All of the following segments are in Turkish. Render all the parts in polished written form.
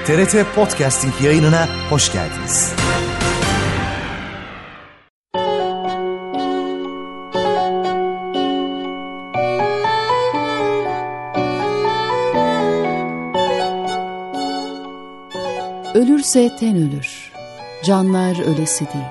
TRT Podcasting yayınına hoş geldiniz. Ölürse ten ölür, canlar ölesi değil.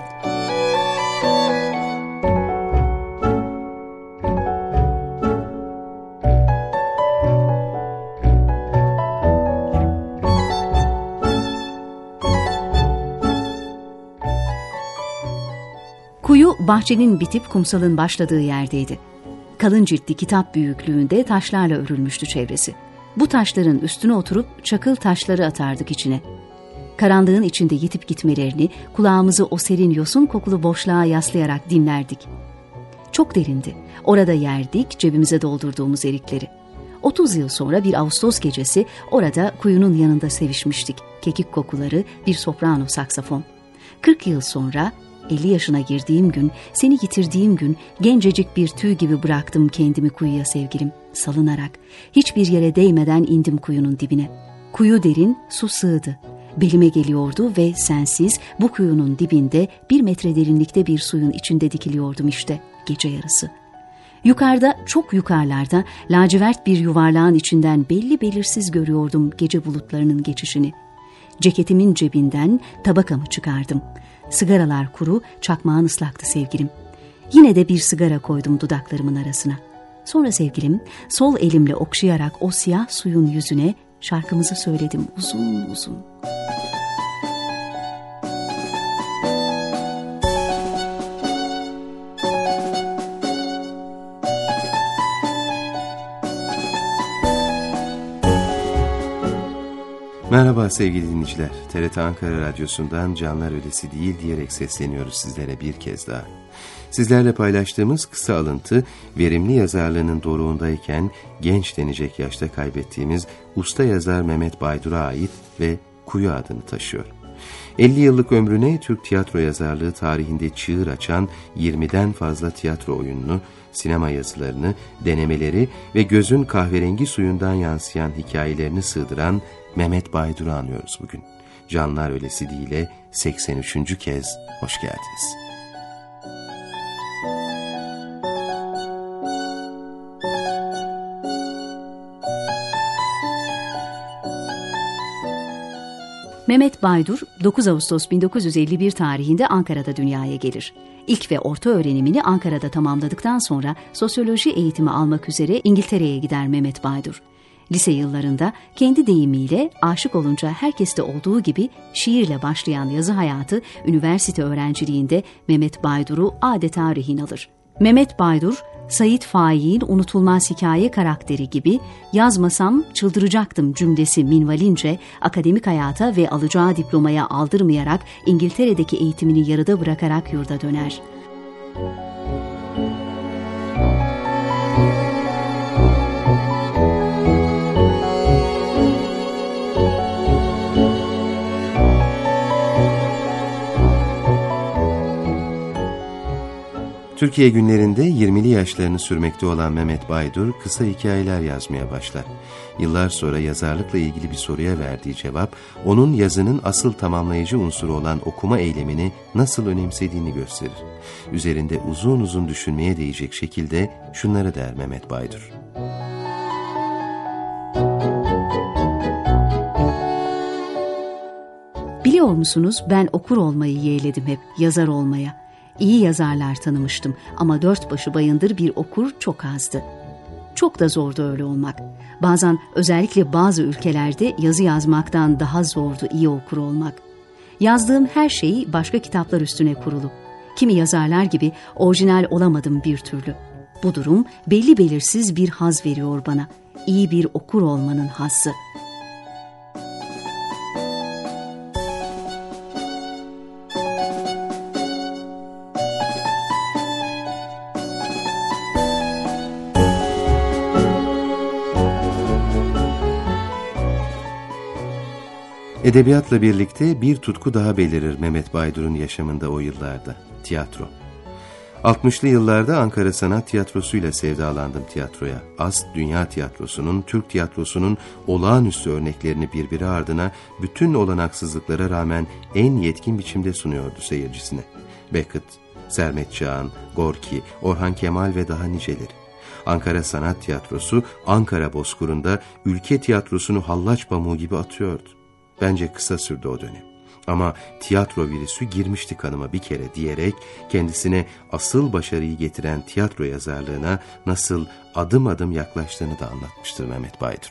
Kuyu bahçenin bitip kumsalın başladığı yerdeydi. Kalın ciltli kitap büyüklüğünde taşlarla örülmüştü çevresi. Bu taşların üstüne oturup çakıl taşları atardık içine. Karanlığın içinde yitip gitmelerini kulağımızı o serin yosun kokulu boşluğa yaslayarak dinlerdik. Çok derindi. Orada yerdik cebimize doldurduğumuz erikleri. 30 yıl sonra bir Ağustos gecesi orada kuyunun yanında sevişmiştik. Kekik kokuları, bir soprano saksafon. 40 yıl sonra 50 yaşına girdiğim gün, seni yitirdiğim gün gencecik bir tüy gibi bıraktım kendimi kuyuya sevgilim, salınarak. Hiçbir yere değmeden indim kuyunun dibine. Kuyu derin, su sığdı. Belime geliyordu ve sensiz bu kuyunun dibinde 1 metre derinlikte bir suyun içinde dikiliyordum işte gece yarısı. Yukarıda, çok yukarılarda lacivert bir yuvarlağın içinden belli belirsiz görüyordum gece bulutlarının geçişini. Ceketimin cebinden tabakamı çıkardım. Sigaralar kuru, çakmağın ıslaktı sevgilim. Yine de bir sigara koydum dudaklarımın arasına. Sonra sevgilim, sol elimle okşayarak o siyah suyun yüzüne şarkımızı söyledim uzun uzun. Merhaba sevgili dinleyiciler. TRT Ankara Radyosu'ndan Canlar Ölesi Değil diyerek sesleniyoruz sizlere bir kez daha. Sizlerle paylaştığımız kısa alıntı, verimli yazarlığının doruğundayken genç denecek yaşta kaybettiğimiz usta yazar Mehmet Baydur'a ait ve Kuyu adını taşıyor. 50 yıllık ömrüne Türk tiyatro yazarlığı tarihinde çığır açan 20'den fazla tiyatro oyununu, sinema yazılarını, denemeleri ve gözün kahverengi suyundan yansıyan hikayelerini sığdıran Mehmet Baydur'u anıyoruz bugün. Canlar Ölesi Değil'e 83. kez hoş geldiniz. Mehmet Baydur, 9 Ağustos 1951 tarihinde Ankara'da dünyaya gelir. İlk ve orta öğrenimini Ankara'da tamamladıktan sonra sosyoloji eğitimi almak üzere İngiltere'ye gider Mehmet Baydur. Lise yıllarında kendi deyimiyle aşık olunca herkeste olduğu gibi şiirle başlayan yazı hayatı üniversite öğrenciliğinde Mehmet Baydur'u adeta rehin alır. Mehmet Baydur, Sait Faik'in unutulmaz hikaye karakteri gibi yazmasam çıldıracaktım cümlesi minvalince akademik hayata ve alacağı diplomaya aldırmayarak İngiltere'deki eğitimini yarıda bırakarak yurda döner. Türkiye günlerinde 20'li yaşlarını sürmekte olan Mehmet Baydur kısa hikayeler yazmaya başlar. Yıllar sonra yazarlıkla ilgili bir soruya verdiği cevap, onun yazının asıl tamamlayıcı unsuru olan okuma eylemini nasıl önemsediğini gösterir. Üzerinde uzun uzun düşünmeye değecek şekilde şunları der Mehmet Baydur. Biliyor musunuz, ben okur olmayı yeğledim hep, yazar olmaya. İyi yazarlar tanımıştım ama 4 başı bayındır bir okur çok azdı. Çok da zordu öyle olmak. Bazen özellikle bazı ülkelerde yazı yazmaktan daha zordu iyi okur olmak. Yazdığım her şey başka kitaplar üstüne kurulu. Kimi yazarlar gibi orijinal olamadım bir türlü. Bu durum belli belirsiz bir haz veriyor bana. İyi bir okur olmanın hazzı. Edebiyatla birlikte bir tutku daha belirir Mehmet Baydur'un yaşamında o yıllarda, tiyatro. 60'lı yıllarda Ankara Sanat Tiyatrosu'yla sevdalandım tiyatroya. Ast dünya tiyatrosunun, Türk tiyatrosunun olağanüstü örneklerini birbiri ardına bütün olanaksızlıklara rağmen en yetkin biçimde sunuyordu seyircisine. Beckett, Sermet Çağan, Gorki, Orhan Kemal ve daha niceleri. Ankara Sanat Tiyatrosu, Ankara Bozkırı'nda ülke tiyatrosunu hallaç pamuğu gibi atıyordu. Bence kısa sürdü o dönem. Ama tiyatro virüsü girmişti kanıma bir kere diyerek kendisine asıl başarıyı getiren tiyatro yazarlığına nasıl adım adım yaklaştığını da anlatmıştır Mehmet Baydur.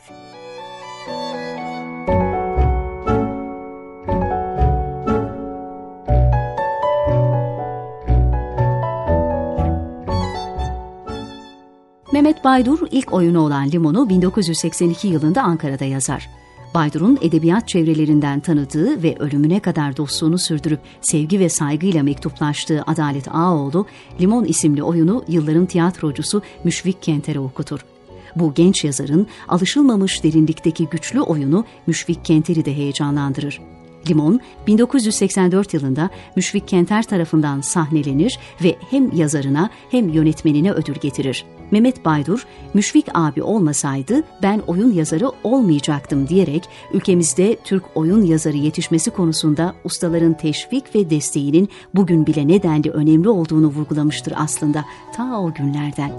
Mehmet Baydur ilk oyunu olan Limon'u 1982 yılında Ankara'da yazar. Baydur'un edebiyat çevrelerinden tanıdığı ve ölümüne kadar dostluğunu sürdürüp sevgi ve saygıyla mektuplaştığı Adalet Ağaoğlu, Limon isimli oyunu yılların tiyatrocusu Müşfik Kenter'e okutur. Bu genç yazarın alışılmamış derinlikteki güçlü oyunu Müşfik Kenter'i de heyecanlandırır. Limon, 1984 yılında Müşfik Kenter tarafından sahnelenir ve hem yazarına hem yönetmenine ödül getirir. Mehmet Baydur, Müşfik abi olmasaydı ben oyun yazarı olmayacaktım diyerek ülkemizde Türk oyun yazarı yetişmesi konusunda ustaların teşvik ve desteğinin bugün bile nedenli önemli olduğunu vurgulamıştır aslında ta o günlerden.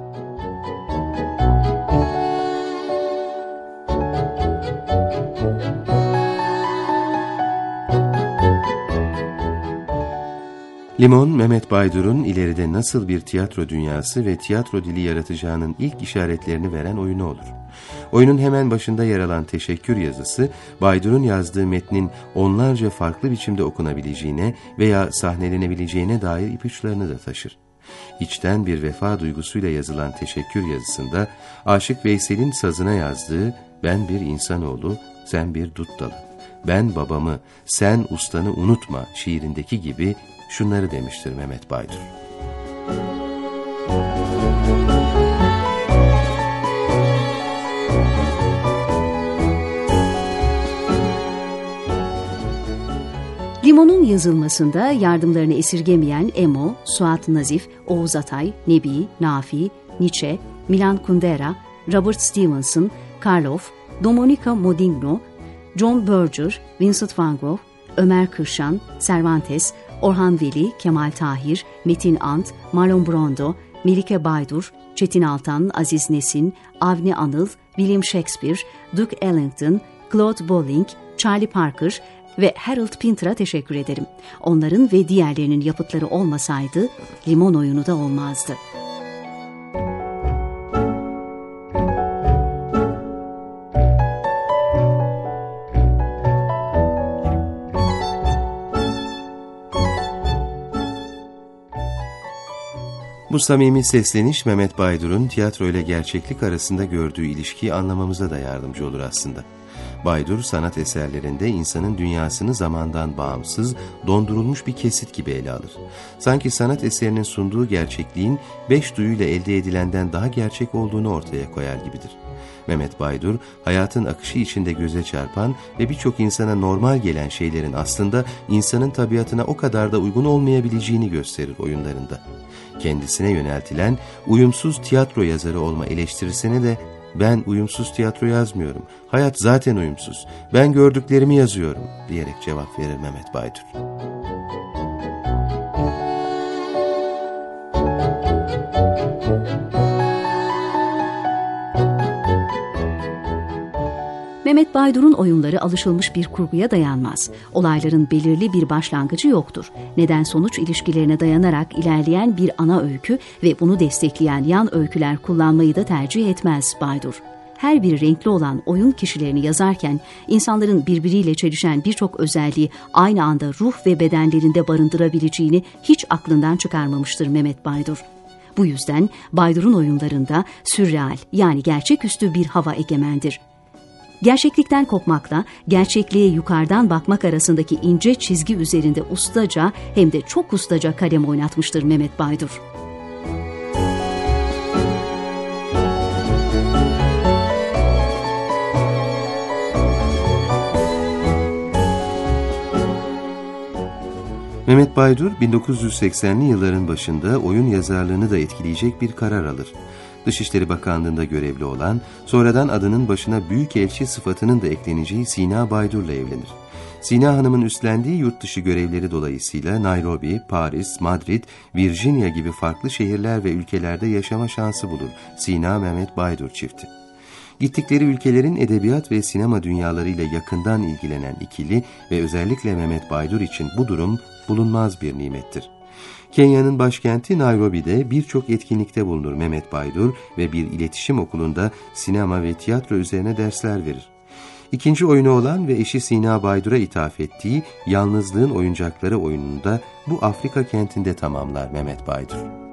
Limon, Mehmet Baydur'un ileride nasıl bir tiyatro dünyası ve tiyatro dili yaratacağının ilk işaretlerini veren oyunu olur. Oyunun hemen başında yer alan teşekkür yazısı, Baydur'un yazdığı metnin onlarca farklı biçimde okunabileceğine veya sahnelenebileceğine dair ipuçlarını da taşır. İçten bir vefa duygusuyla yazılan teşekkür yazısında, Aşık Veysel'in sazına yazdığı "Ben bir insanoğlu, sen bir dut dalı, ben babamı, sen ustanı unutma" şiirindeki gibi şunları demiştir Mehmet Baydur. Limon'un yazılmasında yardımlarını esirgemeyen Emo, Suat Nazif, Oğuz Atay, Nebi, Nafi, Nietzsche, Milan Kundera, Robert Stevenson, Karloff, Dominika Modingno, John Berger, Vincent van Gogh, Ömer Kırşan, Cervantes, Orhan Veli, Kemal Tahir, Metin Ant, Marlon Brando, Melike Baydur, Çetin Altan, Aziz Nesin, Avni Anıl, William Shakespeare, Duke Ellington, Claude Bolling, Charlie Parker ve Harold Pinter'a teşekkür ederim. Onların ve diğerlerinin yapıtları olmasaydı Limon oyunu da olmazdı. Bu samimi sesleniş Mehmet Baydur'un tiyatro ile gerçeklik arasında gördüğü ilişkiyi anlamamıza da yardımcı olur aslında. Baydur sanat eserlerinde insanın dünyasını zamandan bağımsız, dondurulmuş bir kesit gibi ele alır. Sanki sanat eserinin sunduğu gerçekliğin 5 duyuyla elde edilenden daha gerçek olduğunu ortaya koyar gibidir. Mehmet Baydur, hayatın akışı içinde göze çarpan ve birçok insana normal gelen şeylerin aslında insanın tabiatına o kadar da uygun olmayabileceğini gösterir oyunlarında. Kendisine yöneltilen uyumsuz tiyatro yazarı olma eleştirisine de "Ben uyumsuz tiyatro yazmıyorum, hayat zaten uyumsuz, ben gördüklerimi yazıyorum" diyerek cevap verir Mehmet Baydur. Mehmet Baydur'un oyunları alışılmış bir kurguya dayanmaz. Olayların belirli bir başlangıcı yoktur. Neden-sonuç ilişkilerine dayanarak ilerleyen bir ana öykü ve bunu destekleyen yan öyküler kullanmayı da tercih etmez Baydur. Her biri renkli olan oyun kişilerini yazarken insanların birbiriyle çelişen birçok özelliği aynı anda ruh ve bedenlerinde barındırabileceğini hiç aklından çıkarmamıştır Mehmet Baydur. Bu yüzden Baydur'un oyunlarında sürreal yani gerçeküstü bir hava egemendir. Gerçeklikten kopmakla gerçekliğe yukarıdan bakmak arasındaki ince çizgi üzerinde ustaca hem de çok ustaca kalem oynatmıştır Mehmet Baydur. Mehmet Baydur 1980'li yılların başında oyun yazarlığını da etkileyecek bir karar alır. Dışişleri Bakanlığı'nda görevli olan, sonradan adının başına büyükelçi sıfatının da ekleneceği Sina Baydur'la evlenir. Sina Hanım'ın üstlendiği yurt dışı görevleri dolayısıyla Nairobi, Paris, Madrid, Virginia gibi farklı şehirler ve ülkelerde yaşama şansı bulur Sina-Mehmet Baydur çifti. Gittikleri ülkelerin edebiyat ve sinema dünyalarıyla yakından ilgilenen ikili ve özellikle Mehmet Baydur için bu durum bulunmaz bir nimettir. Kenya'nın başkenti Nairobi'de birçok etkinlikte bulunur Mehmet Baydur ve bir iletişim okulunda sinema ve tiyatro üzerine dersler verir. İkinci oyunu olan ve eşi Sina Baydur'a ithaf ettiği Yalnızlığın Oyuncakları oyununu da bu Afrika kentinde tamamlar Mehmet Baydur.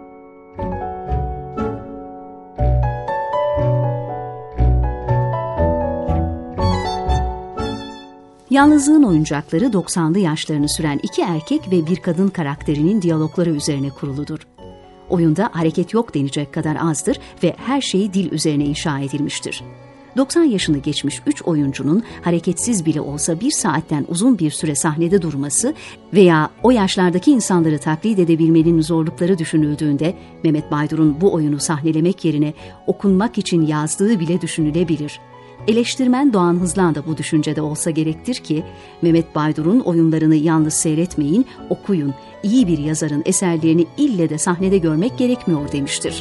Yalnızlığın Oyuncakları 90'lı yaşlarını süren iki erkek ve bir kadın karakterinin diyalogları üzerine kuruludur. Oyunda hareket yok denecek kadar azdır ve her şey dil üzerine inşa edilmiştir. 90 yaşını geçmiş 3 oyuncunun hareketsiz bile olsa 1 saatten uzun bir süre sahnede durması veya o yaşlardaki insanları taklit edebilmenin zorlukları düşünüldüğünde Mehmet Baydur'un bu oyunu sahnelemek yerine okunmak için yazdığı bile düşünülebilir. Eleştirmen Doğan Hızlan da bu düşüncede olsa gerektir ki Mehmet Baydur'un oyunlarını yalnız seyretmeyin, okuyun. İyi bir yazarın eserlerini ille de sahnede görmek gerekmiyor demiştir.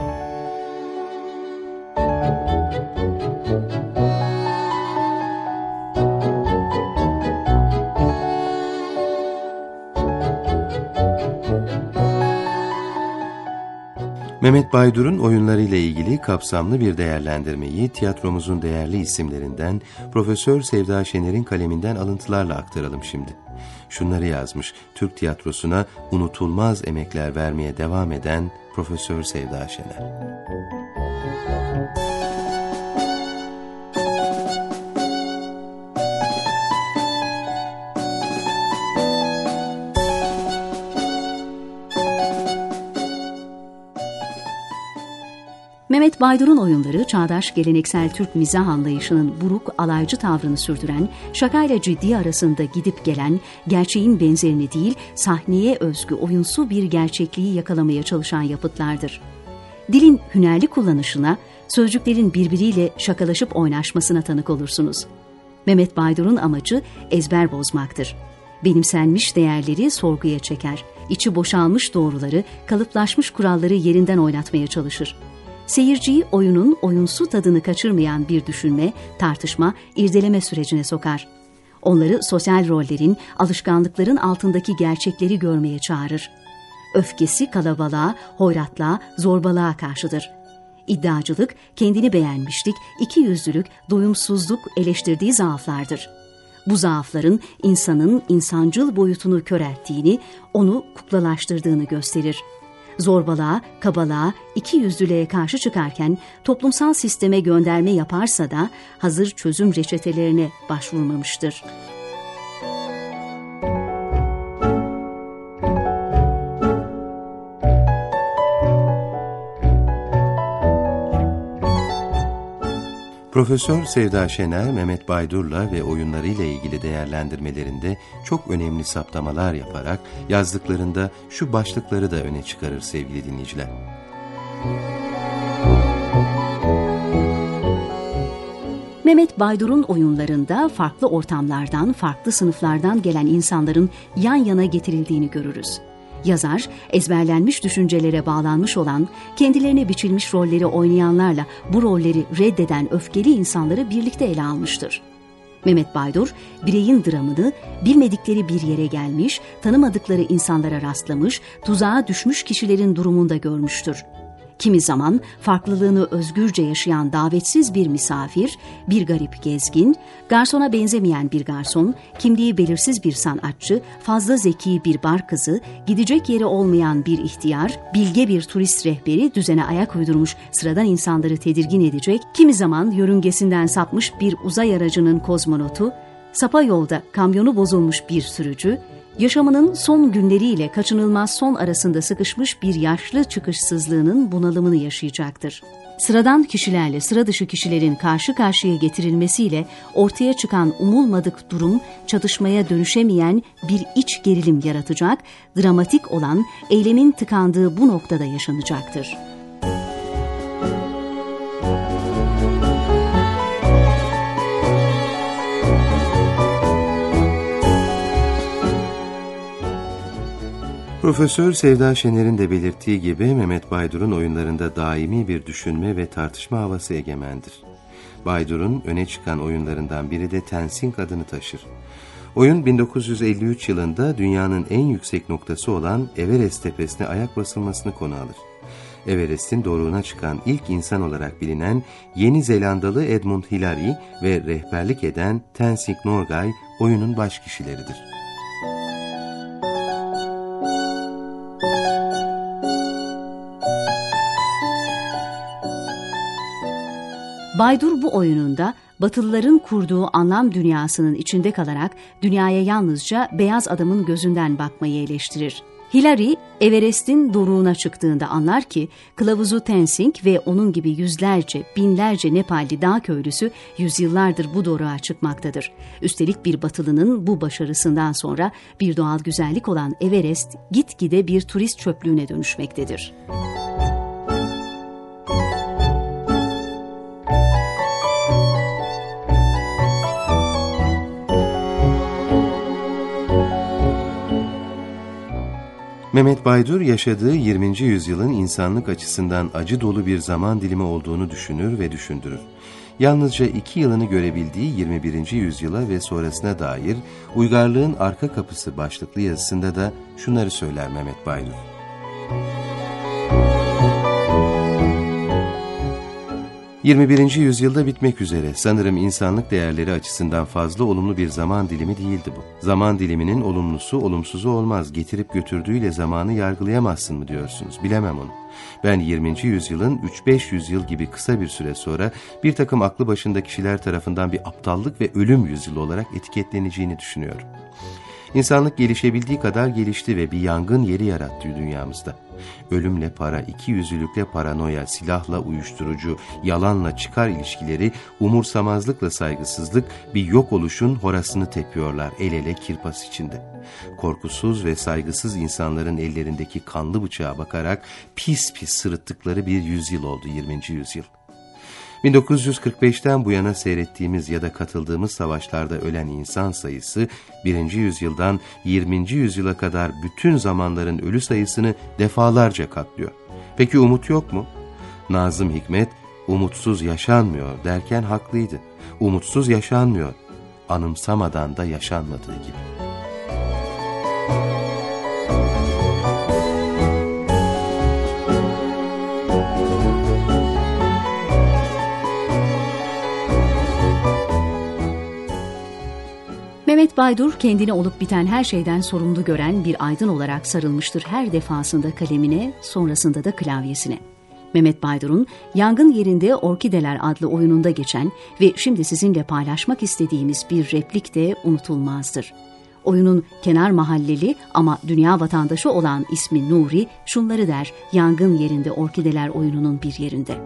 Mehmet Baydur'un oyunlarıyla ilgili kapsamlı bir değerlendirmeyi tiyatromuzun değerli isimlerinden Profesör Sevda Şener'in kaleminden alıntılarla aktaralım şimdi. Şunları yazmış, Türk tiyatrosuna unutulmaz emekler vermeye devam eden Profesör Sevda Şener. Mehmet Baydur'un oyunları çağdaş geleneksel Türk mizah anlayışının buruk, alaycı tavrını sürdüren, şakayla ciddi arasında gidip gelen, gerçeğin benzerini değil, sahneye özgü oyunsu bir gerçekliği yakalamaya çalışan yapıtlardır. Dilin hünerli kullanışına, sözcüklerin birbiriyle şakalaşıp oynaşmasına tanık olursunuz. Mehmet Baydur'un amacı ezber bozmaktır. Benimsenmiş değerleri sorguya çeker, içi boşalmış doğruları, kalıplaşmış kuralları yerinden oynatmaya çalışır. Seyirciyi oyunun oyunsu tadını kaçırmayan bir düşünme, tartışma, irdeleme sürecine sokar. Onları sosyal rollerin, alışkanlıkların altındaki gerçekleri görmeye çağırır. Öfkesi kalabalığa, hoyratlığa, zorbalığa karşıdır. İddiacılık, kendini beğenmişlik, ikiyüzlülük, doyumsuzluk eleştirdiği zaaflardır. Bu zaafların insanın insancıl boyutunu körelttiğini, onu kuklalaştırdığını gösterir. Zorbalığa, kabalığa, ikiyüzlülüğe karşı çıkarken toplumsal sisteme gönderme yaparsa da hazır çözüm reçetelerine başvurmamıştır. Profesör Sevda Şener, Mehmet Baydur'la ve oyunlarıyla ilgili değerlendirmelerinde çok önemli saptamalar yaparak yazdıklarında şu başlıkları da öne çıkarır sevgili dinleyiciler. Mehmet Baydur'un oyunlarında farklı ortamlardan, farklı sınıflardan gelen insanların yan yana getirildiğini görürüz. Yazar, ezberlenmiş düşüncelere bağlanmış olan, kendilerine biçilmiş rolleri oynayanlarla bu rolleri reddeden öfkeli insanları birlikte ele almıştır. Mehmet Baydur, bireyin dramını bilmedikleri bir yere gelmiş, tanımadıkları insanlara rastlamış, tuzağa düşmüş kişilerin durumunda görmüştür. Kimi zaman farklılığını özgürce yaşayan davetsiz bir misafir, bir garip gezgin, garsona benzemeyen bir garson, kimliği belirsiz bir sanatçı, fazla zeki bir bar kızı, gidecek yeri olmayan bir ihtiyar, bilge bir turist rehberi düzene ayak uydurmuş sıradan insanları tedirgin edecek, kimi zaman yörüngesinden sapmış bir uzay aracının kozmonotu, sapa yolda kamyonu bozulmuş bir sürücü, yaşamının son günleriyle kaçınılmaz son arasında sıkışmış bir yaşlı çıkışsızlığının bunalımını yaşayacaktır. Sıradan kişilerle sıra dışı kişilerin karşı karşıya getirilmesiyle ortaya çıkan umulmadık durum, çatışmaya dönüşemeyen bir iç gerilim yaratacak, dramatik olan eylemin tıkandığı bu noktada yaşanacaktır. Profesör Sevda Şener'in de belirttiği gibi Mehmet Baydur'un oyunlarında daimi bir düşünme ve tartışma havası egemendir. Baydur'un öne çıkan oyunlarından biri de Tensing adını taşır. Oyun 1953 yılında dünyanın en yüksek noktası olan Everest tepesine ayak basılmasını konu alır. Everest'in doruğuna çıkan ilk insan olarak bilinen Yeni Zelandalı Edmund Hillary ve rehberlik eden Tenzing Norgay oyunun baş kişileridir. Baydur bu oyununda Batılıların kurduğu anlam dünyasının içinde kalarak dünyaya yalnızca beyaz adamın gözünden bakmayı eleştirir. Hillary, Everest'in doruğuna çıktığında anlar ki kılavuzu Tenzing ve onun gibi yüzlerce, binlerce Nepalli dağ köylüsü yüzyıllardır bu doruğa çıkmaktadır. Üstelik bir Batılının bu başarısından sonra bir doğal güzellik olan Everest gitgide bir turist çöplüğüne dönüşmektedir. Mehmet Baydur yaşadığı 20. yüzyılın insanlık açısından acı dolu bir zaman dilimi olduğunu düşünür ve düşündürür. Yalnızca 2 yılını görebildiği 21. yüzyıla ve sonrasına dair Uygarlığın Arka Kapısı başlıklı yazısında da şunları söyler Mehmet Baydur. ...21. yüzyılda bitmek üzere. Sanırım insanlık değerleri açısından fazla olumlu bir zaman dilimi değildi bu. Zaman diliminin olumlusu olumsuzu olmaz. Getirip götürdüğüyle zamanı yargılayamazsın mı diyorsunuz? Bilemem onu. Ben 20. yüzyılın 3-5 yüzyıl gibi kısa bir süre sonra bir takım aklı başında kişiler tarafından bir aptallık ve ölüm yüzyılı olarak etiketleneceğini düşünüyorum. İnsanlık gelişebildiği kadar gelişti ve bir yangın yeri yarattı dünyamızda. Ölümle para, ikiyüzlülükle paranoya, silahla uyuşturucu, yalanla çıkar ilişkileri, umursamazlıkla saygısızlık bir yok oluşun horasını tepiyorlar el ele kirpas içinde. Korkusuz ve saygısız insanların ellerindeki kanlı bıçağa bakarak pis pis sırıttıkları bir yüzyıl oldu 20. yüzyıl. 1945'ten bu yana seyrettiğimiz ya da katıldığımız savaşlarda ölen insan sayısı 1. yüzyıldan 20. yüzyıla kadar bütün zamanların ölü sayısını defalarca katlıyor. Peki umut yok mu? Nazım Hikmet, umutsuz yaşanmıyor derken haklıydı. Umutsuz yaşanmıyor, anımsamadan da yaşanmadığı gibi. Mehmet Baydur kendini olup biten her şeyden sorumlu gören bir aydın olarak sarılmıştır her defasında kalemine, sonrasında da klavyesine. Mehmet Baydur'un Yangın Yerinde Orkideler adlı oyununda geçen ve şimdi sizinle paylaşmak istediğimiz bir replik de unutulmazdır. Oyunun kenar mahalleli ama dünya vatandaşı olan ismi Nuri şunları der Yangın Yerinde Orkideler oyununun bir yerinde.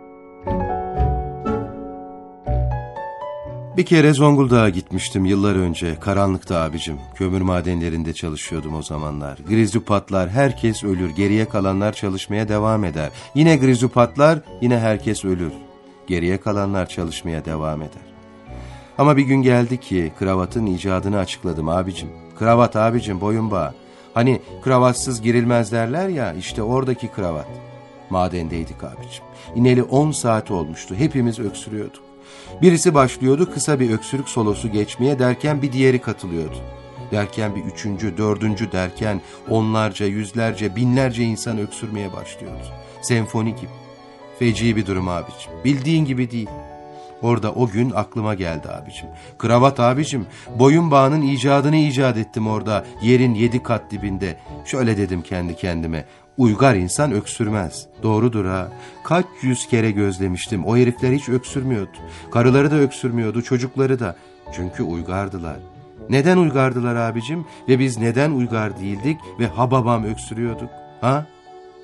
Bir kere Zonguldak'a gitmiştim yıllar önce, karanlıkta abicim. Kömür madenlerinde çalışıyordum o zamanlar. Grizzly patlar, herkes ölür. Geriye kalanlar çalışmaya devam eder. Yine grizzly patlar, yine herkes ölür. Geriye kalanlar çalışmaya devam eder. Ama bir gün geldi ki kravatın icadını açıkladım abicim. Kravat abicim, boyun bağı. Hani kravatsız girilmez derler ya, işte oradaki kravat. Madendeydik abicim. İneli 10 saat olmuştu. Hepimiz öksürüyorduk. Birisi başlıyordu kısa bir öksürük solosu geçmeye, derken bir diğeri katılıyordu. Derken bir üçüncü, dördüncü derken onlarca, yüzlerce, binlerce insan öksürmeye başlıyordu. Senfoni gibi. Feci bir durum abicim. Bildiğin gibi değil. Orada o gün aklıma geldi abicim. Kravat abicim, boyun bağının icadını icat ettim orada, yerin 7 kat dibinde. Şöyle dedim kendi kendime. Uygar insan öksürmez. Doğrudur ha. Kaç yüz kere gözlemiştim. O herifler hiç öksürmüyordu. Karıları da öksürmüyordu, çocukları da. Çünkü uygardılar. Neden uygardılar abicim? Ve biz neden uygar değildik ve hababam öksürüyorduk? Ha?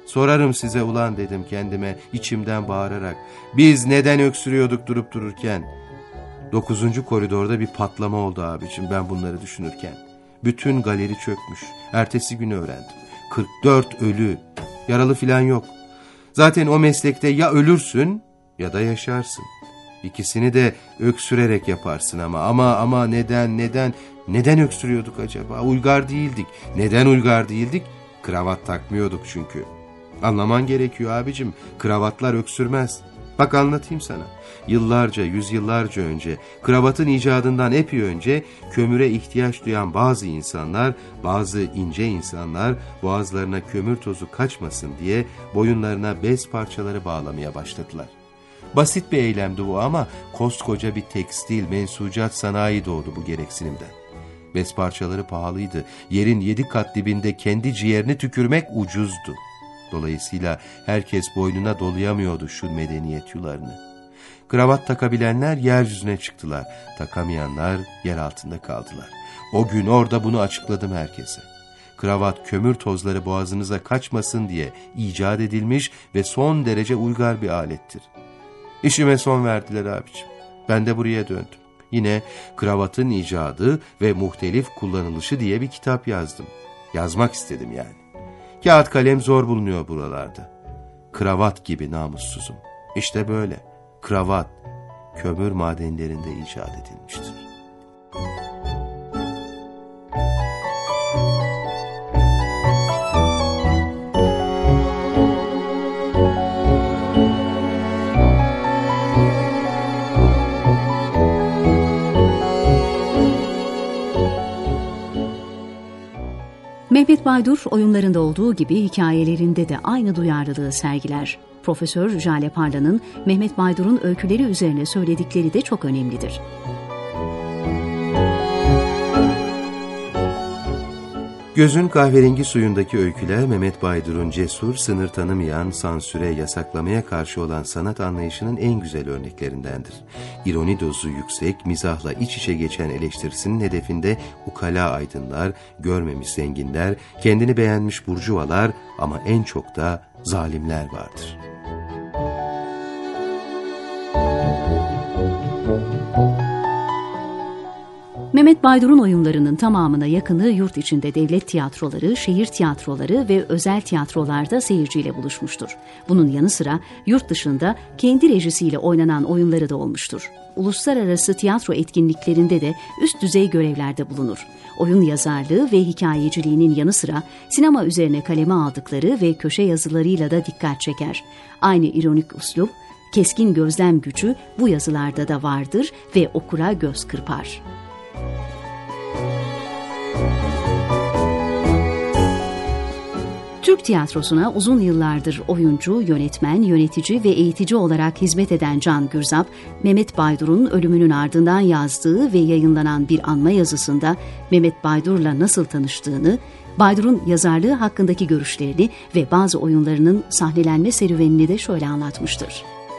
Sorarım size ulan dedim kendime içimden bağırarak. Biz neden öksürüyorduk durup dururken? 9. koridorda bir patlama oldu abicim ben bunları düşünürken. Bütün galeri çökmüş. Ertesi günü öğrendim. 44 ölü. Yaralı filan yok. Zaten o meslekte ya ölürsün ya da yaşarsın. İkisini de öksürerek yaparsın ama neden öksürüyorduk acaba? Uygar değildik. Neden uygar değildik? Kravat takmıyorduk çünkü. Anlaman gerekiyor abicim. Kravatlar öksürmez. Bak anlatayım sana. Yıllarca, yüzyıllarca önce, kravatın icadından epey önce kömüre ihtiyaç duyan bazı insanlar, bazı ince insanlar boğazlarına kömür tozu kaçmasın diye boyunlarına bez parçaları bağlamaya başladılar. Basit bir eylemdi bu ama koskoca bir tekstil, mensucat sanayi doğdu bu gereksinimden. Bez parçaları pahalıydı. Yerin 7 kat dibinde kendi ciğerini tükürmek ucuzdu. Dolayısıyla herkes boynuna dolayamıyordu şu medeniyet yularını. Kravat takabilenler yeryüzüne çıktılar. Takamayanlar yer altında kaldılar. O gün orada bunu açıkladım herkese. Kravat kömür tozları boğazınıza kaçmasın diye icat edilmiş ve son derece uygar bir alettir. İşime son verdiler abiciğim. Ben de buraya döndüm. Yine kravatın icadı ve muhtelif kullanılışı diye bir kitap yazdım. Yazmak istedim yani. Kağıt kalem zor bulunuyor buralarda. Kravat gibi namussuzum. İşte böyle. Kravat kömür madenlerinde icat edilmiştir. Mehmet Baydur oyunlarında olduğu gibi hikayelerinde de aynı duyarlılığı sergiler. Profesör Jale Parla'nın Mehmet Baydur'un öyküleri üzerine söyledikleri de çok önemlidir. Gözün kahverengi suyundaki öyküler Mehmet Baydur'un cesur, sınır tanımayan, sansüre, yasaklamaya karşı olan sanat anlayışının en güzel örneklerindendir. İroni dozu yüksek, mizahla iç içe geçen eleştirisinin hedefinde ukala aydınlar, görmemiş zenginler, kendini beğenmiş burjuvalar ama en çok da zalimler vardır. Mehmet Baydur'un oyunlarının tamamına yakını yurt içinde devlet tiyatroları, şehir tiyatroları ve özel tiyatrolarda seyirciyle buluşmuştur. Bunun yanı sıra yurt dışında kendi rejisiyle oynanan oyunları da olmuştur. Uluslararası tiyatro etkinliklerinde de üst düzey görevlerde bulunur. Oyun yazarlığı ve hikayeciliğinin yanı sıra sinema üzerine kaleme aldıkları ve köşe yazılarıyla da dikkat çeker. Aynı ironik üslup, keskin gözlem gücü bu yazılarda da vardır ve okura göz kırpar. Türk tiyatrosuna uzun yıllardır oyuncu, yönetmen, yönetici ve eğitici olarak hizmet eden Can Gürzap, Mehmet Baydur'un ölümünün ardından yazdığı ve yayınlanan bir anma yazısında Mehmet Baydur'la nasıl tanıştığını, Baydur'un yazarlığı hakkındaki görüşlerini ve bazı oyunlarının sahnelenme serüvenini de şöyle anlatmıştır.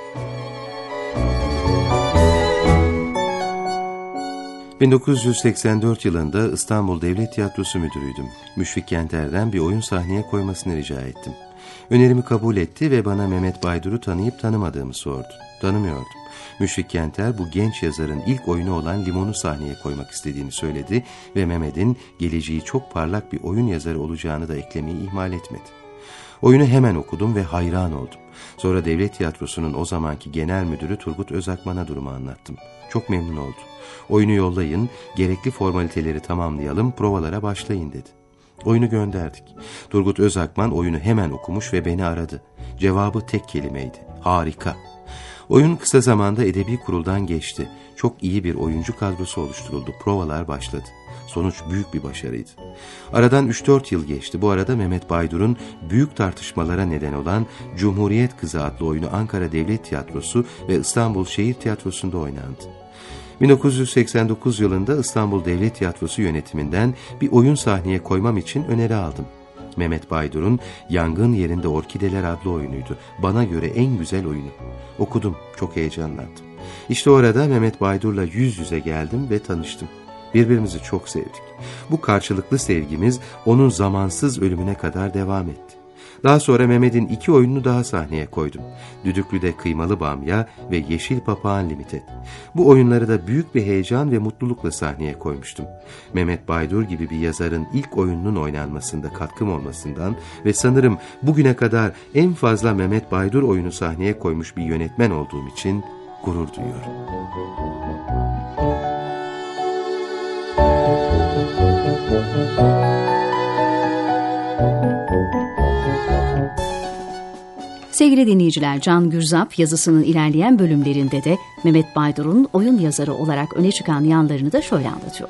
...1984 yılında İstanbul Devlet Tiyatrosu müdürüydüm. Müşfik Kenter'den bir oyun sahneye koymasını rica ettim. Önerimi kabul etti ve bana Mehmet Baydur'u tanıyıp tanımadığımı sordu. Tanımıyordum. Müşfik Kenter bu genç yazarın ilk oyunu olan Limon'u sahneye koymak istediğini söyledi ve Mehmet'in geleceği çok parlak bir oyun yazarı olacağını da eklemeyi ihmal etmedi. Oyunu hemen okudum ve hayran oldum. Sonra Devlet Tiyatrosu'nun o zamanki genel müdürü Turgut Özakman'a durumu anlattım. Çok memnun oldu. Oyunu yollayın, gerekli formaliteleri tamamlayalım, provalara başlayın dedi. Oyunu gönderdik. Turgut Özakman oyunu hemen okumuş ve beni aradı. Cevabı tek kelimeydi. Harika. Oyun kısa zamanda edebi kuruldan geçti. Çok iyi bir oyuncu kadrosu oluşturuldu. Provalar başladı. Sonuç büyük bir başarıydı. Aradan 3-4 yıl geçti. Bu arada Mehmet Baydur'un büyük tartışmalara neden olan Cumhuriyet Kızı adlı oyunu Ankara Devlet Tiyatrosu ve İstanbul Şehir Tiyatrosu'nda oynandı. 1989 yılında İstanbul Devlet Tiyatrosu yönetiminden bir oyun sahneye koymam için öneri aldım. Mehmet Baydur'un Yangın Yerinde Orkideler adlı oyunuydu. Bana göre en güzel oyunu. Okudum, çok heyecanlandım. İşte orada Mehmet Baydur'la yüz yüze geldim ve tanıştım. Birbirimizi çok sevdik. Bu karşılıklı sevgimiz onun zamansız ölümüne kadar devam etti. Daha sonra Mehmet'in 2 oyununu daha sahneye koydum. Düdüklü'de Kıymalı Bamya ve Yeşil Papağan Limited. Bu oyunları da büyük bir heyecan ve mutlulukla sahneye koymuştum. Mehmet Baydur gibi bir yazarın ilk oyununun oynanmasında katkım olmasından ve sanırım bugüne kadar en fazla Mehmet Baydur oyunu sahneye koymuş bir yönetmen olduğum için gurur duyuyorum. Sevgili dinleyiciler, Can Gürzap yazısının ilerleyen bölümlerinde de Mehmet Baydur'un oyun yazarı olarak öne çıkan yanlarını da şöyle anlatıyor.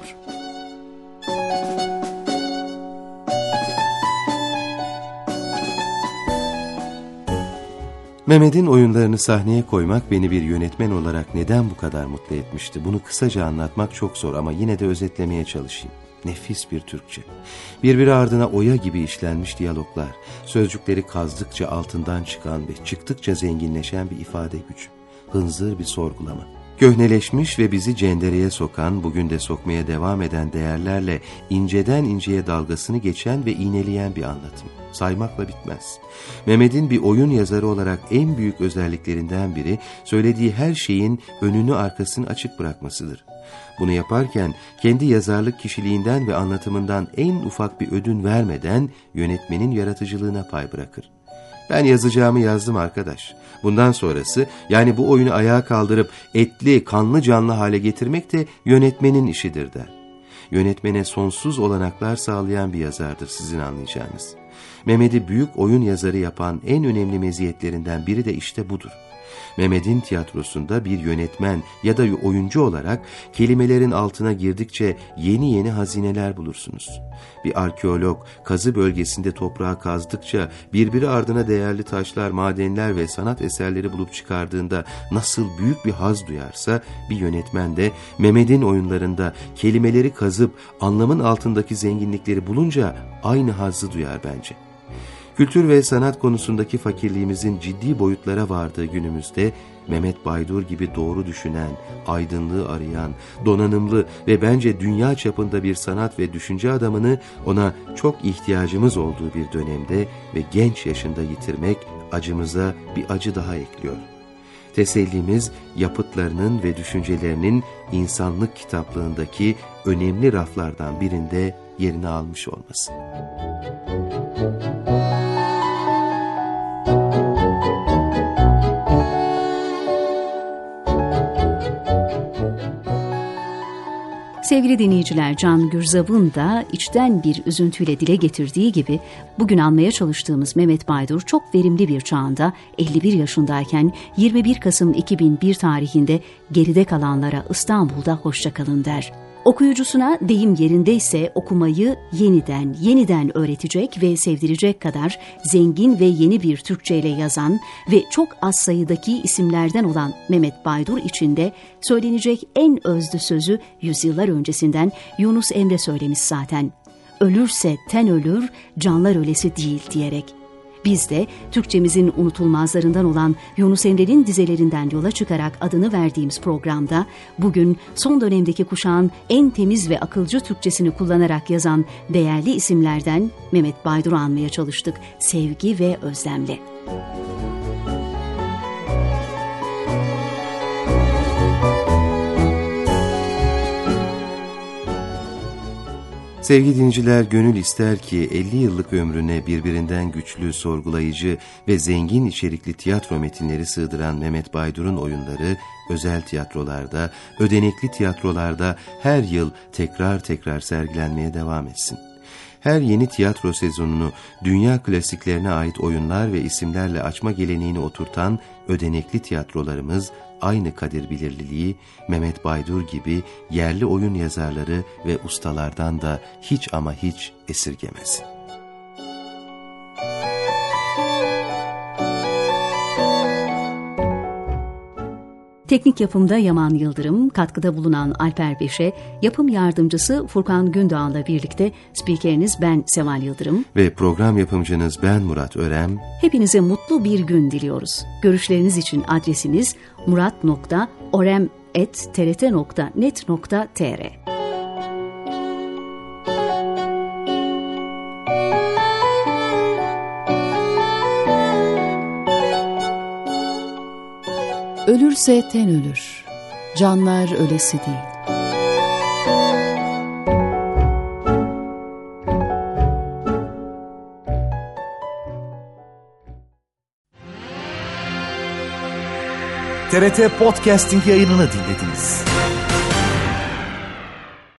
Mehmet'in oyunlarını sahneye koymak beni bir yönetmen olarak neden bu kadar mutlu etmişti? Bunu kısaca anlatmak çok zor ama yine de özetlemeye çalışayım. Nefis bir Türkçe. Birbiri ardına oya gibi işlenmiş diyaloglar, sözcükleri kazdıkça altından çıkan ve çıktıkça zenginleşen bir ifade gücü, hınzır bir sorgulama. Köhneleşmiş ve bizi cendereye sokan, bugün de sokmaya devam eden değerlerle inceden inceye dalgasını geçen ve iğneleyen bir anlatım. Saymakla bitmez. Mehmet'in bir oyun yazarı olarak en büyük özelliklerinden biri, söylediği her şeyin önünü arkasını açık bırakmasıdır. Bunu yaparken kendi yazarlık kişiliğinden ve anlatımından en ufak bir ödün vermeden yönetmenin yaratıcılığına pay bırakır. Ben yazacağımı yazdım arkadaş. Bundan sonrası, yani bu oyunu ayağa kaldırıp etli, kanlı canlı hale getirmek de yönetmenin işidir der. Yönetmene sonsuz olanaklar sağlayan bir yazardır sizin anlayacağınız. Mehmet'i büyük oyun yazarı yapan en önemli meziyetlerinden biri de işte budur. Mehmet'in tiyatrosunda bir yönetmen ya da oyuncu olarak kelimelerin altına girdikçe yeni yeni hazineler bulursunuz. Bir arkeolog kazı bölgesinde toprağı kazdıkça birbiri ardına değerli taşlar, madenler ve sanat eserleri bulup çıkardığında nasıl büyük bir haz duyarsa, bir yönetmen de Mehmet'in oyunlarında kelimeleri kazıp anlamın altındaki zenginlikleri bulunca aynı hazzı duyar bence. Kültür ve sanat konusundaki fakirliğimizin ciddi boyutlara vardığı günümüzde Mehmet Baydur gibi doğru düşünen, aydınlığı arayan, donanımlı ve bence dünya çapında bir sanat ve düşünce adamını ona çok ihtiyacımız olduğu bir dönemde ve genç yaşında yitirmek acımıza bir acı daha ekliyor. Tesellimiz yapıtlarının ve düşüncelerinin insanlık kitaplığındaki önemli raflardan birinde yerini almış olması. Sevgili dinleyiciler, Can Gürzap'ın da içten bir üzüntüyle dile getirdiği gibi bugün anmaya çalıştığımız Mehmet Baydur çok verimli bir çağında 51 yaşındayken 21 Kasım 2001 tarihinde geride kalanlara İstanbul'da hoşça kalın der. Okuyucusuna deyim yerindeyse okumayı yeniden öğretecek ve sevdirecek kadar zengin ve yeni bir Türkçeyle yazan ve çok az sayıdaki isimlerden olan Mehmet Baydur için de söylenecek en özlü sözü yüzyıllar öncesinden Yunus Emre söylemiş zaten. Ölürse ten ölür, canlar ölesi değil diyerek. Biz de Türkçemizin unutulmazlarından olan Yunus Emre'nin dizelerinden yola çıkarak adını verdiğimiz programda bugün son dönemdeki kuşağın en temiz ve akılcı Türkçesini kullanarak yazan değerli isimlerden Mehmet Baydur'u anmaya çalıştık sevgi ve özlemle. Sevgili dinleyiciler, gönül ister ki 50 yıllık ömrüne birbirinden güçlü, sorgulayıcı ve zengin içerikli tiyatro metinleri sığdıran Mehmet Baydur'un oyunları özel tiyatrolarda, ödenekli tiyatrolarda her yıl tekrar sergilenmeye devam etsin. Her yeni tiyatro sezonunu dünya klasiklerine ait oyunlar ve isimlerle açma geleneğini oturtan ödenekli tiyatrolarımız aynı kadir bilirliliği Mehmet Baydur gibi yerli oyun yazarları ve ustalardan da hiç ama hiç esirgemesin. Teknik yapımda Yaman Yıldırım, katkıda bulunan Alper Beşe, yapım yardımcısı Furkan Gündoğan'la birlikte spikeriniz ben Seval Yıldırım ve program yapımcınız ben Murat Örem. Hepinize mutlu bir gün diliyoruz. Görüşleriniz için adresimiz murat.orem@trt.net.tr. Ölürse ten ölür, canlar ölesi değil. TRT Podcasting yayınını dinlediniz.